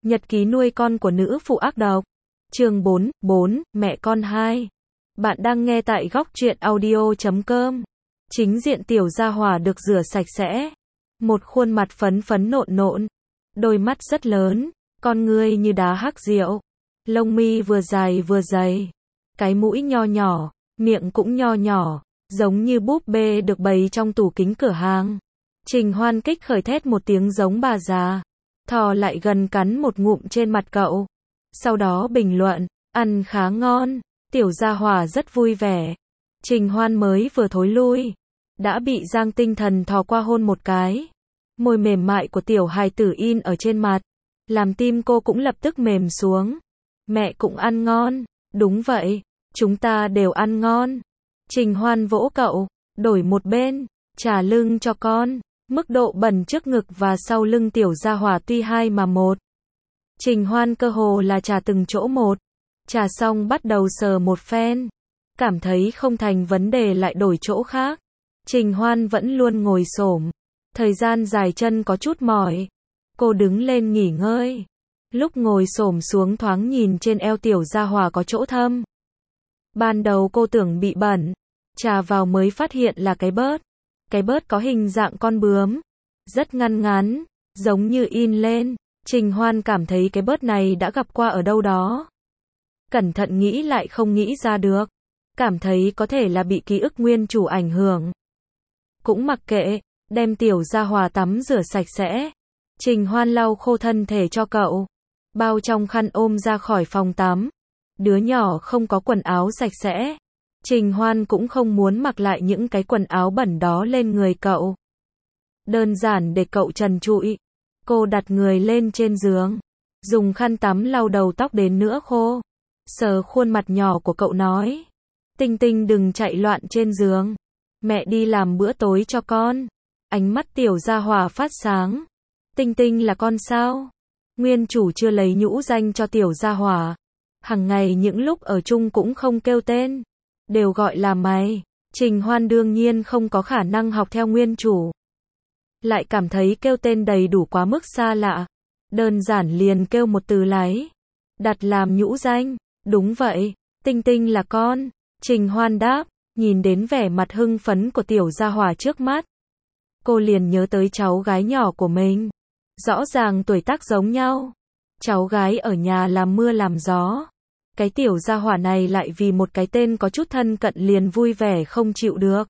Nhật ký nuôi con của nữ phụ ác độc. Chương 4, mẹ con 2. Bạn đang nghe tại góc truyện audio.com. Chính diện tiểu gia hỏa được rửa sạch sẽ. Một khuôn mặt phấn phấn nộn nộn. Đôi mắt rất lớn. Con ngươi như đá hắc rượu. Lông mi vừa dài vừa dày. Cái mũi nho nhỏ. Miệng cũng nho nhỏ. Giống như búp bê được bày trong tủ kính cửa hàng. Trình Hoan kích khởi thét một tiếng giống bà già. Thò lại gần cắn một ngụm trên mặt cậu. Sau đó bình luận, ăn khá ngon. Tiểu gia hỏa rất vui vẻ. Trình Hoan mới vừa thối lui, đã bị Giang Tinh Thần thò qua hôn một cái. Môi mềm mại của tiểu hài tử in ở trên mặt, làm tim cô cũng lập tức mềm xuống. Mẹ cũng ăn ngon. Đúng vậy, chúng ta đều ăn ngon. Trình Hoan vỗ cậu, đổi một bên, trả lưng cho con. Mức độ bẩn trước ngực và sau lưng tiểu gia hỏa tuy hai mà một. Trình Hoan cơ hồ là trà từng chỗ một. Trà xong bắt đầu sờ một phen. Cảm thấy không thành vấn đề lại đổi chỗ khác. Trình Hoan vẫn luôn ngồi xổm. Thời gian dài chân có chút mỏi. Cô đứng lên nghỉ ngơi. Lúc ngồi xổm xuống thoáng nhìn trên eo tiểu gia hỏa có chỗ thâm. Ban đầu cô tưởng bị bẩn. Chà vào mới phát hiện là cái bớt. Cái bớt có hình dạng con bướm. Rất ngăn ngắn. Giống như in lên. Trình Hoan cảm thấy cái bớt này đã gặp qua ở đâu đó. Cẩn thận nghĩ lại không nghĩ ra được. Cảm thấy có thể là bị ký ức nguyên chủ ảnh hưởng. Cũng mặc kệ, đem tiểu gia hỏa tắm rửa sạch sẽ. Trình Hoan lau khô thân thể cho cậu. Bao trong khăn ôm ra khỏi phòng tắm. Đứa nhỏ không có quần áo sạch sẽ. Trình Hoan cũng không muốn mặc lại những cái quần áo bẩn đó lên người cậu. Đơn giản để cậu trần trụi. Cô đặt người lên trên giường. Dùng khăn tắm lau đầu tóc đến nửa khô. Sờ khuôn mặt nhỏ của cậu nói. Tinh Tinh đừng chạy loạn trên giường. Mẹ đi làm bữa tối cho con. Ánh mắt tiểu gia hỏa phát sáng. Tinh Tinh là con sao? Nguyên chủ chưa lấy nhũ danh cho tiểu gia hỏa. Hằng ngày những lúc ở chung cũng không kêu tên. Đều gọi là mày. Trình Hoan đương nhiên không có khả năng học theo nguyên chủ. Lại cảm thấy kêu tên đầy đủ quá mức xa lạ. Đơn giản liền kêu một từ lấy. Đặt làm nhũ danh. Đúng vậy, Tinh Tinh là con. Trình Hoan đáp, nhìn đến vẻ mặt hưng phấn của tiểu gia hỏa trước mắt. Cô liền nhớ tới cháu gái nhỏ của mình. Rõ ràng tuổi tác giống nhau. Cháu gái ở nhà làm mưa làm gió. Cái tiểu gia hỏa này lại vì một cái tên có chút thân cận liền vui vẻ không chịu được.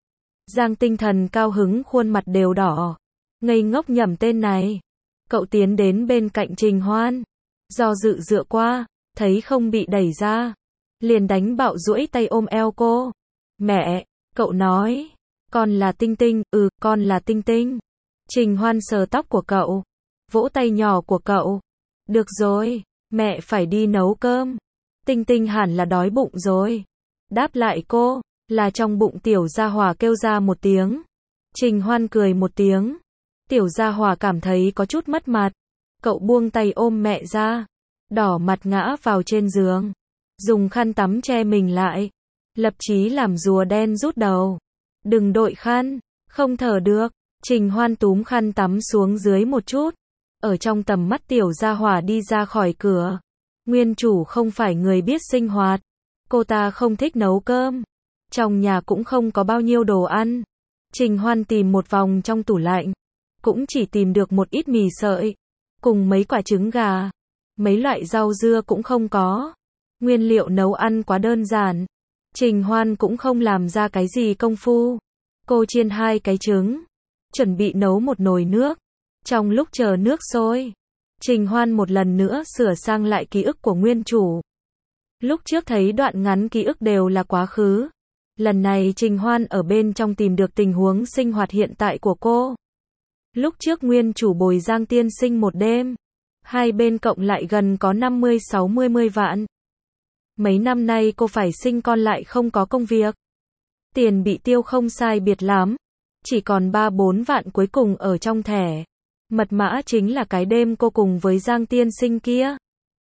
Giang Tinh Thần cao hứng khuôn mặt đều đỏ. Ngây ngốc nhẩm tên này. Cậu tiến đến bên cạnh Trình Hoan. Do dự dựa qua, thấy không bị đẩy ra. Liền đánh bạo duỗi tay ôm eo cô. Mẹ, cậu nói. Con là Tinh Tinh, con là Tinh Tinh. Trình Hoan sờ tóc của cậu. Vỗ tay nhỏ của cậu. Được rồi, mẹ phải đi nấu cơm. Tinh Tinh hẳn là đói bụng rồi. Đáp lại cô, là trong bụng tiểu gia hỏa kêu ra một tiếng. Trình Hoan cười một tiếng. Tiểu gia hỏa cảm thấy có chút mất mặt. Cậu buông tay ôm mẹ ra. Đỏ mặt ngã vào trên giường. Dùng khăn tắm che mình lại. Lập chí làm rùa đen rút đầu. Đừng đội khăn. Không thở được. Trình Hoan túm khăn tắm xuống dưới một chút. Ở trong tầm mắt tiểu gia hỏa đi ra khỏi cửa. Nguyên chủ không phải người biết sinh hoạt. Cô ta không thích nấu cơm. Trong nhà cũng không có bao nhiêu đồ ăn. Trình Hoan tìm một vòng trong tủ lạnh. Cũng chỉ tìm được một ít mì sợi. Cùng mấy quả trứng gà. Mấy loại rau dưa cũng không có. Nguyên liệu nấu ăn quá đơn giản. Trình Hoan cũng không làm ra cái gì công phu. Cô chiên 2 cái trứng. Chuẩn bị nấu một nồi nước. Trong lúc chờ nước sôi, Trình Hoan một lần nữa sửa sang lại ký ức của nguyên chủ. Lúc trước thấy đoạn ngắn ký ức đều là quá khứ. Lần này Trình Hoan ở bên trong tìm được tình huống sinh hoạt hiện tại của cô. Lúc trước nguyên chủ bồi Giang tiên sinh một đêm. Hai bên cộng lại gần có 50-60 vạn. Mấy năm nay cô phải sinh con lại không có công việc. Tiền bị tiêu không sai biệt lắm. Chỉ còn 3-4 vạn cuối cùng ở trong thẻ. Mật mã chính là cái đêm cô cùng với Giang tiên sinh kia.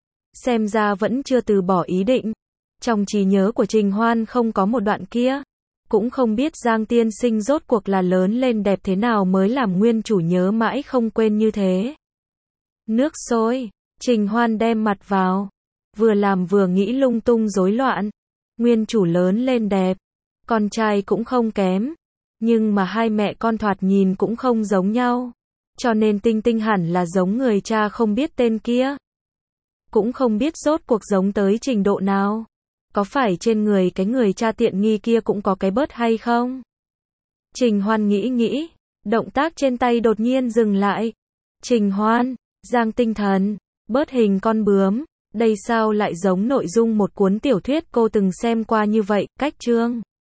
Xem ra vẫn chưa từ bỏ ý định. Trong trí nhớ của Trình Hoan không có một đoạn kia. Cũng không biết Giang tiên sinh rốt cuộc là lớn lên đẹp thế nào mới làm nguyên chủ nhớ mãi không quên như thế. Nước sôi. Trình Hoan đem mặt vào. Vừa làm vừa nghĩ lung tung rối loạn. Nguyên chủ lớn lên đẹp. Con trai cũng không kém. Nhưng mà hai mẹ con thoạt nhìn cũng không giống nhau. Cho nên Tinh Tinh hẳn là giống người cha không biết tên kia. Cũng không biết rốt cuộc giống tới trình độ nào. Có phải trên người cái người cha tiện nghi kia cũng có cái bớt hay không? Trình Hoan nghĩ, động tác trên tay đột nhiên dừng lại. Trình Hoan, Giang tinh thần, bớt hình con bướm, đây sao lại giống nội dung một cuốn tiểu thuyết cô từng xem qua như vậy, cách chương.